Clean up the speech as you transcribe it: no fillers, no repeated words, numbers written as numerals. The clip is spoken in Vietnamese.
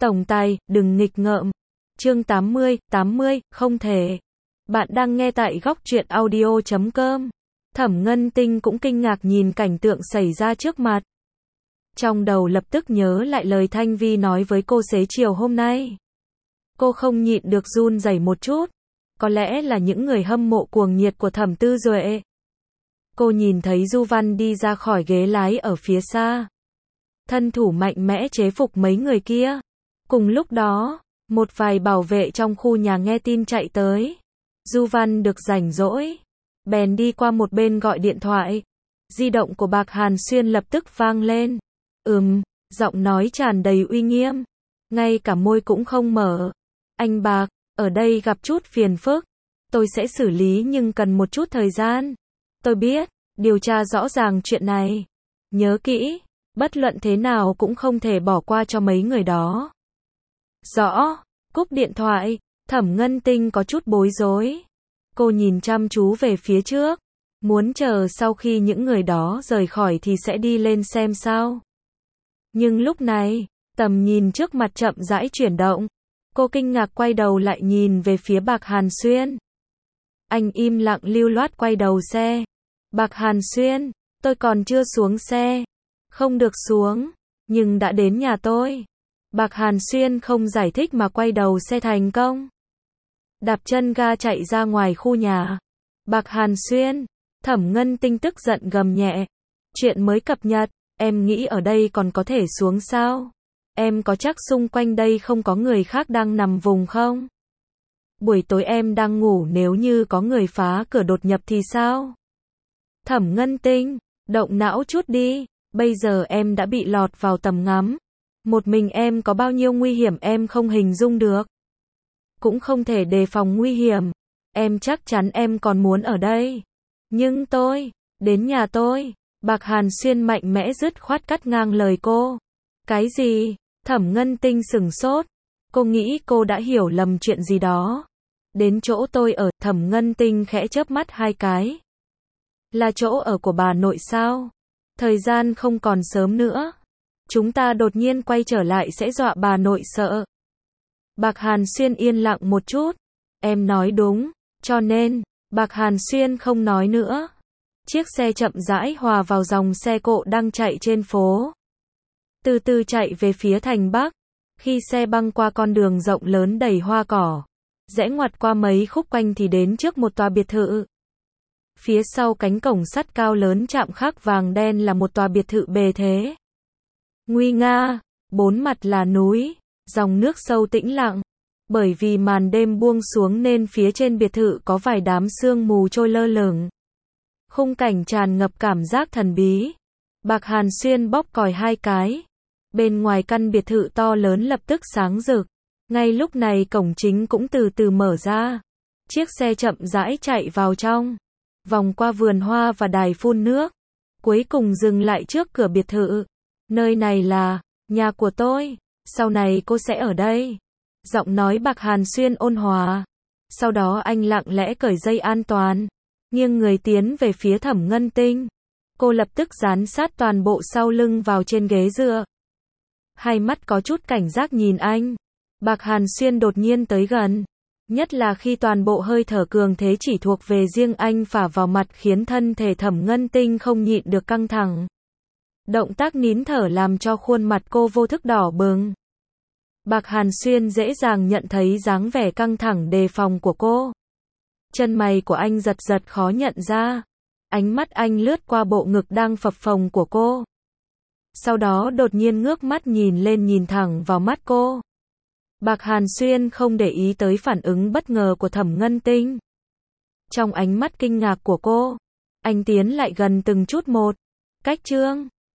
Tổng tài, đừng nghịch ngợm. Chương 80, không thể. Bạn đang nghe tại góc truyện audio.com. Thẩm Ngân Tinh cũng kinh ngạc nhìn cảnh tượng xảy ra trước mặt. Trong đầu lập tức nhớ lại lời Thanh Vi nói với cô xế chiều hôm nay. Cô không nhịn được run rẩy một chút. Có lẽ là những người hâm mộ cuồng nhiệt của Thẩm Tư Duệ. Cô nhìn thấy Du Văn đi ra khỏi ghế lái ở phía xa. Thân thủ mạnh mẽ chế phục mấy người kia. Cùng lúc đó, một vài bảo vệ trong khu nhà nghe tin chạy tới. Du Văn được rảnh rỗi, bèn đi qua một bên gọi điện thoại. Di động của Bạc Hàn Xuyên lập tức vang lên. Giọng nói tràn đầy uy nghiêm. Ngay cả môi cũng không mở. Anh Bạc, ở đây gặp chút phiền phức. Tôi sẽ xử lý nhưng cần một chút thời gian. Tôi biết, điều tra rõ ràng chuyện này. Nhớ kỹ, bất luận thế nào cũng không thể bỏ qua cho mấy người đó. Rõ, cúp điện thoại, Thẩm Ngân Tinh có chút bối rối. Cô nhìn chăm chú về phía trước, muốn chờ sau khi những người đó rời khỏi thì sẽ đi lên xem sao. Nhưng lúc này, tầm nhìn trước mặt chậm rãi chuyển động. Cô kinh ngạc quay đầu lại nhìn về phía Bạc Hàn Xuyên. Anh im lặng lưu loát quay đầu xe. Bạc Hàn Xuyên, tôi còn chưa xuống xe. Không được xuống, nhưng đã đến nhà tôi. Bạc Hàn Xuyên không giải thích mà quay đầu xe thành công. Đạp chân ga chạy ra ngoài khu nhà. Bạc Hàn Xuyên, Thẩm Ngân Tinh tức giận gầm nhẹ. Chuyện mới cập nhật, em nghĩ ở đây còn có thể xuống sao? Em có chắc xung quanh đây không có người khác đang nằm vùng không? Buổi tối em đang ngủ, nếu như có người phá cửa đột nhập thì sao? Thẩm Ngân Tinh, động não chút đi, bây giờ em đã bị lọt vào tầm ngắm. Một mình em có bao nhiêu nguy hiểm em không hình dung được. Cũng không thể đề phòng nguy hiểm. Em chắc chắn em còn muốn ở đây. Nhưng đến nhà tôi. Bạc Hàn Xuyên mạnh mẽ dứt khoát cắt ngang lời cô. Cái gì? Thẩm Ngân Tinh sửng sốt. Cô nghĩ cô đã hiểu lầm chuyện gì đó. Đến chỗ tôi ở, Thẩm Ngân Tinh khẽ chớp mắt hai cái. Là chỗ ở của bà nội sao? Thời gian không còn sớm nữa. Chúng ta đột nhiên quay trở lại sẽ dọa bà nội sợ. Bạc Hàn Xuyên yên lặng một chút. Em nói đúng, cho nên, Bạc Hàn Xuyên không nói nữa. Chiếc xe chậm rãi hòa vào dòng xe cộ đang chạy trên phố. Từ từ chạy về phía thành Bắc. Khi xe băng qua con đường rộng lớn đầy hoa cỏ, rẽ ngoặt qua mấy khúc quanh thì đến trước một tòa biệt thự. Phía sau cánh cổng sắt cao lớn chạm khắc vàng đen là một tòa biệt thự bề thế. Nguy nga, bốn mặt là núi, dòng nước sâu tĩnh lặng. Bởi vì màn đêm buông xuống nên phía trên biệt thự có vài đám sương mù trôi lơ lửng. Khung cảnh tràn ngập cảm giác thần bí. Bạc Hàn Xuyên bóp còi hai cái. Bên ngoài căn biệt thự to lớn lập tức sáng rực. Ngay lúc này cổng chính cũng từ từ mở ra. Chiếc xe chậm rãi chạy vào trong. Vòng qua vườn hoa và đài phun nước. Cuối cùng dừng lại trước cửa biệt thự. Nơi này là nhà của tôi. Sau này cô sẽ ở đây. Giọng nói Bạc Hàn Xuyên ôn hòa. Sau đó anh lặng lẽ cởi dây an toàn. Nghiêng người tiến về phía Thẩm Ngân Tinh. Cô lập tức dán sát toàn bộ sau lưng vào trên ghế dựa. Hai mắt có chút cảnh giác nhìn anh. Bạc Hàn Xuyên đột nhiên tới gần. Nhất là khi toàn bộ hơi thở cường thế chỉ thuộc về riêng anh phả vào mặt khiến thân thể Thẩm Ngân Tinh không nhịn được căng thẳng. Động tác nín thở làm cho khuôn mặt cô vô thức đỏ bừng. Bạc Hàn Xuyên dễ dàng nhận thấy dáng vẻ căng thẳng đề phòng của cô. Chân mày của anh giật giật khó nhận ra. Ánh mắt anh lướt qua bộ ngực đang phập phồng của cô. Sau đó đột nhiên ngước mắt nhìn lên nhìn thẳng vào mắt cô. Bạc Hàn Xuyên không để ý tới phản ứng bất ngờ của Thẩm Ngân Tinh. Trong ánh mắt kinh ngạc của cô, anh tiến lại gần từng chút một. Cách chương